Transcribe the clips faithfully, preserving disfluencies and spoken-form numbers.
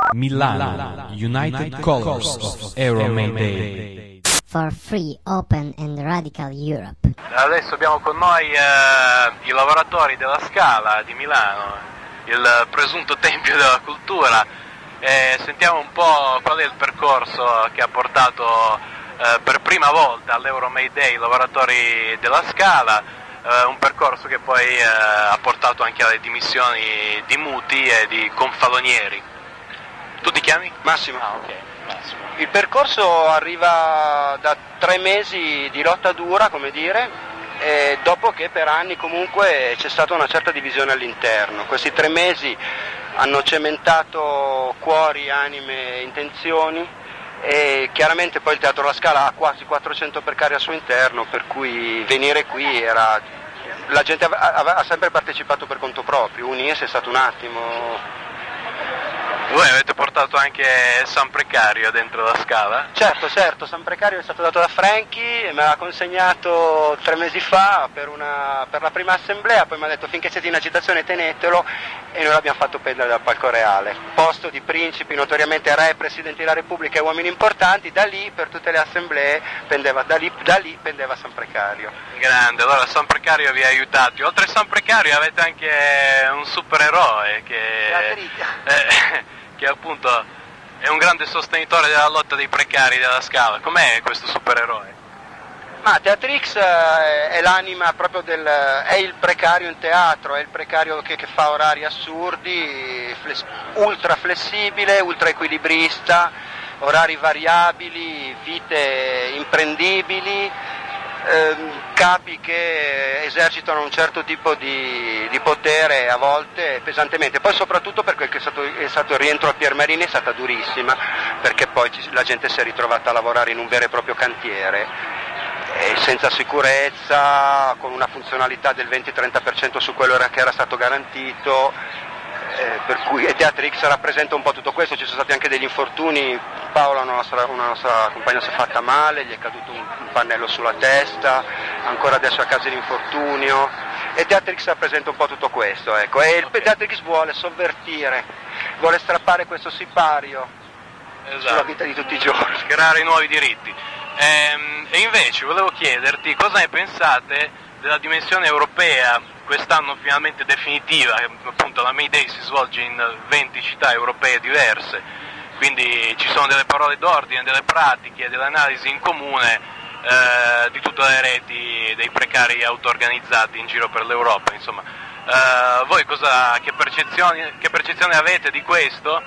Milano, United Colors of Euromaiday. For free, open and radical Europe. Adesso abbiamo con noi eh, i lavoratori della Scala di Milano, il presunto tempio della cultura, e sentiamo un po' qual è il percorso che ha portato eh, per prima volta all'Euromaiday i lavoratori della Scala, eh, un percorso che poi eh, ha portato anche alle dimissioni di Muti e di Confalonieri. Tu ti chiami? Massimo. Ah, ok. Massimo. Il percorso arriva da tre mesi di lotta dura, come dire, e dopo che per anni comunque c'è stata una certa divisione all'interno. Questi tre mesi hanno cementato cuori, anime, intenzioni, e chiaramente poi il Teatro La Scala ha quasi quattrocento precari al suo interno, per cui venire qui era... la gente ha, ha, ha sempre partecipato per conto proprio, unirsi è stato un attimo... Voi avete portato anche San Precario dentro la Scala? Certo, certo, San Precario è stato dato da Franchi e me l'ha consegnato tre mesi fa per, una, per la prima assemblea, poi mi ha detto finché siete in agitazione tenetelo, e noi l'abbiamo fatto pendere dal palco reale. Posto di principi, notoriamente re, presidenti della Repubblica e uomini importanti, da lì per tutte le assemblee pendeva, da lì, da lì pendeva San Precario. Grande, allora San Precario vi ha aiutati. Oltre a San Precario avete anche un supereroe che... Eh, che appunto è un grande sostenitore della lotta dei precari della Scala. Com'è questo supereroe? Ma Teatrix è l'anima proprio del... è il precario in teatro, è il precario che, che fa orari assurdi, fles, ultra flessibile, ultra equilibrista, orari variabili, vite imprendibili, ehm, capi che esercitano un certo tipo di, di potere a volte pesantemente, poi soprattutto per quel che è stato, è stato il rientro a Piermarini è stata durissima, perché poi ci, la gente si è ritrovata a lavorare in un vero e proprio cantiere, eh, senza sicurezza, con una funzionalità del venti-trenta per cento su quello che era stato garantito. Eh, per cui e Teatrix rappresenta un po' tutto questo. Ci sono stati anche degli infortuni. Paola, una nostra, una nostra compagna, si è fatta male, gli è caduto un, un pannello sulla testa, ancora adesso è a casa di infortunio, e Teatrix rappresenta un po' tutto questo, ecco. E il Teatrix vuole sovvertire, vuole strappare questo sipario, esatto, sulla vita di tutti i giorni, creare nuovi diritti. Ehm, e invece volevo chiederti cosa ne pensate della dimensione europea, quest'anno finalmente definitiva, appunto la Mayday si svolge in venti città europee diverse, quindi ci sono delle parole d'ordine, delle pratiche, delle analisi in comune eh, di tutte le reti dei precari auto-organizzati in giro per l'Europa, insomma. Eh, voi cosa, che percezioni, che percezione avete di questo?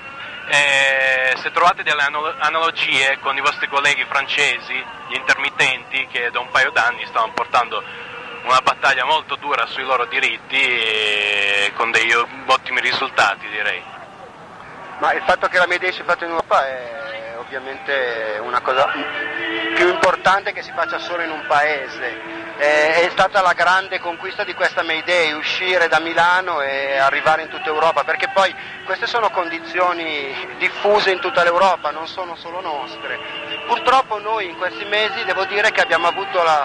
E se trovate delle analogie con i vostri colleghi francesi, gli intermittenti, che da un paio d'anni stanno portando una battaglia molto dura sui loro diritti e con degli ottimi risultati, direi. Ma il fatto che la Mayday sia fatta in Europa è ovviamente una cosa più importante che si faccia solo in un paese. È stata la grande conquista di questa Mayday, uscire da Milano e arrivare in tutta Europa, perché poi queste sono condizioni diffuse in tutta l'Europa, non sono solo nostre. Purtroppo noi in questi mesi devo dire che abbiamo avuto la,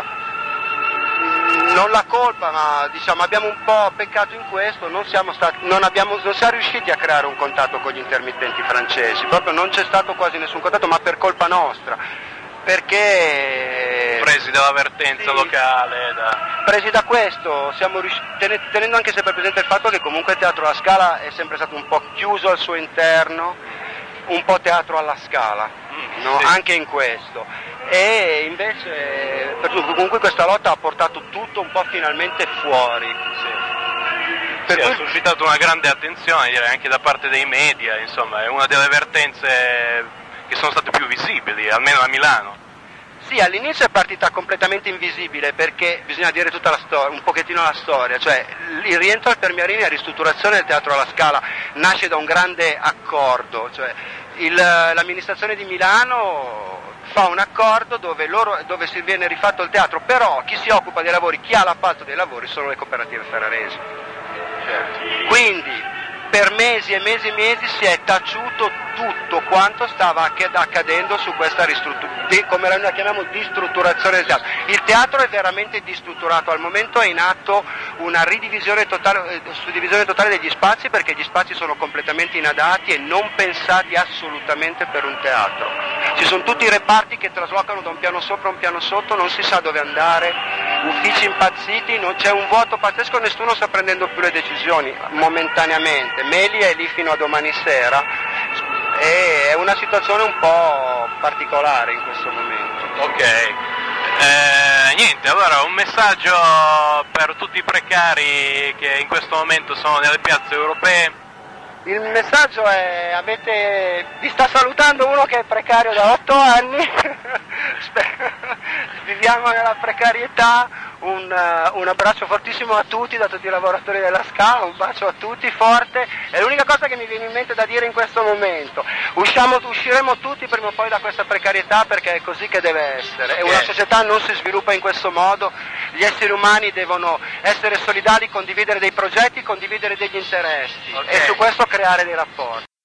non la colpa, ma diciamo abbiamo un po' peccato in questo, non siamo, stati, non, abbiamo, non siamo riusciti a creare un contatto con gli intermittenti francesi, proprio non c'è stato quasi nessun contatto, ma per colpa nostra, perché... Presi dall'avvertenza sì, locale. Da... Presi da questo, siamo riusciti, tenendo anche sempre presente il fatto che comunque il Teatro alla Scala è sempre stato un po' chiuso al suo interno, un po' teatro alla Scala, mm, no? Sì. Anche in questo. E invece per, comunque questa lotta ha portato tutto un po' finalmente fuori. Sì. Per sì, cui... ha suscitato una grande attenzione, direi, anche da parte dei media, insomma, è una delle vertenze che sono state più visibili, almeno a Milano. Sì, all'inizio è partita completamente invisibile, perché bisogna dire tutta la storia, un pochettino la storia, cioè il rientro al Piermarini e la ristrutturazione del Teatro alla Scala nasce da un grande accordo, cioè il, l'amministrazione di Milano fa un accordo dove, loro, dove si viene rifatto il teatro, però chi si occupa dei lavori, chi ha l'appalto dei lavori sono le cooperative ferraresi. Certo. Quindi per mesi e mesi e mesi si è taciuto tutto quanto stava accadendo su questa ristrutturazione, come la chiamiamo, distrutturazione del teatro. Il teatro è veramente distrutturato, al momento è in atto una ridivisione totale, suddivisione totale degli spazi, perché gli spazi sono completamente inadatti e non pensati assolutamente per un teatro. Ci sono tutti i reparti che traslocano da un piano sopra a un piano sotto, non si sa dove andare, uffici impazziti, non c'è un vuoto pazzesco, nessuno sta prendendo più le decisioni momentaneamente. Meli è lì fino a domani sera e è una situazione un po' particolare in questo momento. Ok, eh, niente, allora un messaggio per tutti i precari che in questo momento sono nelle piazze europee. Il messaggio è, avete, vi sta salutando uno che è precario da otto anni, viviamo nella precarietà, un, uh, un abbraccio fortissimo a tutti, da tutti i lavoratori della Scala, un bacio a tutti forte, è l'unica cosa che mi viene in mente da dire in questo momento. Usciamo, usciremo tutti prima o poi da questa precarietà, perché è così che deve essere, e una società non si sviluppa in questo modo, gli esseri umani devono essere solidali, condividere dei progetti, condividere degli interessi, okay, e su questo creare dei rapporti.